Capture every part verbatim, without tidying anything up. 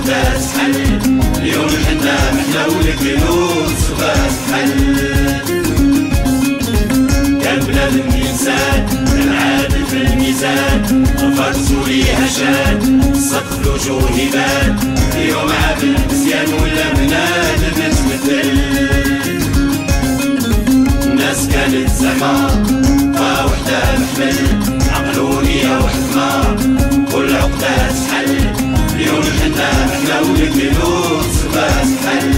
عقدة تحل. اليوم حنا محنا والكنوز غاز حل. كان بنادم إنسان كان عادل في الميزان، رفضتو ليها شان الصدق في الوجوه يبان. اليوم عامل مزيان ولا بنادم تمثل. الناس كانت زعما طا وحدة محمل، عقلونية وحكمة كل عقدة تحل. اليوم حنا محنا والكنوز غاز حل.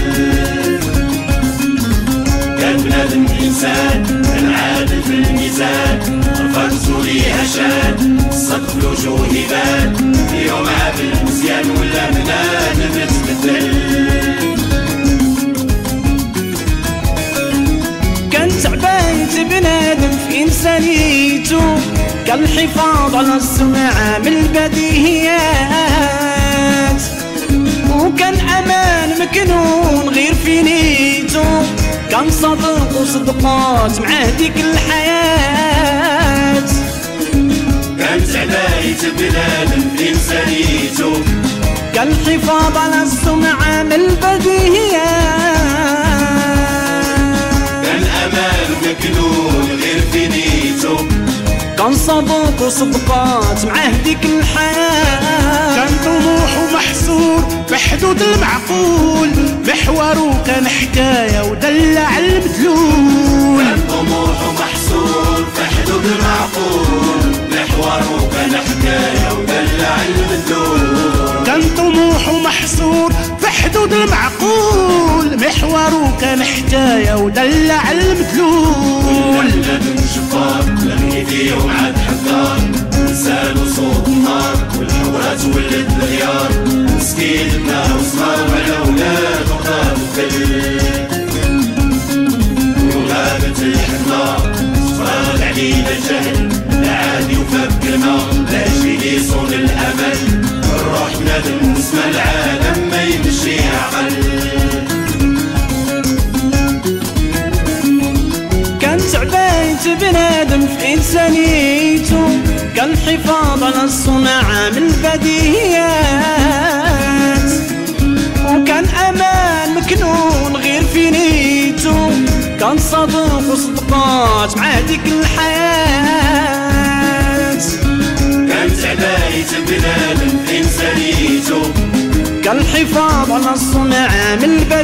كان بنادم إنسان كان عادل في الميزان، رفضتو ليها شان الصدق في الوجوه يبان. اليوم عامل مزيان ولا بنادم تبدل. كان تعبان بنادم في إنسانيته، كان الحفاظ على السمعة من البديهيات، وكان أمان مكنون غير في نيته، كان صدق وصدقات معاه ديك الحياة. كانت عباية بنادم في إنسانيته، كان الحفاظ على السمعة من البديهيات، كان أمان مكنون غير في نيته، كان صدق وصدقات معاه ديك الحياة. كان طموحه محصور بحدود المعقول، محوره كان حكاية ودلع المدلول. كان طموحه محصور بحدود المعقول، محوره كان حكاية ودلع المدلول. كان طموحه محصور في حدود المعقول، محوره كان حكاية ودلع المدلول. بنادم جبار لغي فيهم عاد حذار، لسان وصوت النار والحورات ولد الغيار. مسكين بنا وصغار وعلى ولاد وخاف الذل، وغابت الحكمة فرض علينا الجهل. لا عادي وفكرنا لا جيل يصون الأمل، الروح بنادم نسمى العالم ما يمشي عقل. كان تعبان بنادم في إنسانيته، كان الحفاظ على الصناعة من البديهيات، وكان أمان مكنون غير في نيته، كان صدق وصدقات مع ديك الحياة. كانت عباية بنادم في إنسانيته، كان الحفاظ على الصناعة من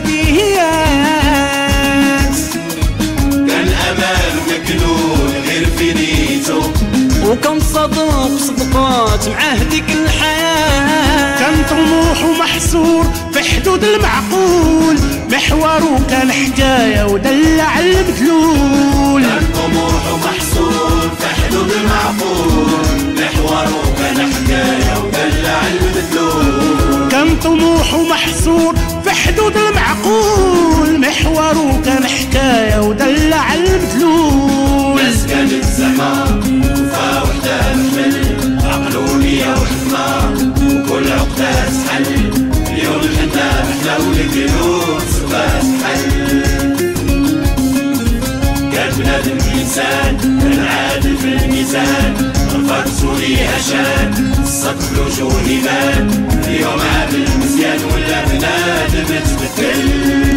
البديهيات، كان أمان مكنون غير في نيته، وكان صدق صدقات معاه ديك الحياة. كان طموحه محصور في حدود المعقول، محوره كان حكاية ودلع المدلول. كان طموحه محصور في حدود المعقول، محوره كان حكاية ودلع المدلول. كان طموحه محصور في حدود المعقول، محوره كان حكاية ودلع المدلول. ناس كانت زعما وفا وحدة تحمل، عقلونية وحكمة وكل عقدة تحل. اليوم حنا محنا والكنوز غاز حل. كان بنادم إنسان كان عادل في الميزان، رفضتو ليها شان الصدق في الوجوه يبان. اليوم عامل مزيان ولا بنادم تبدل.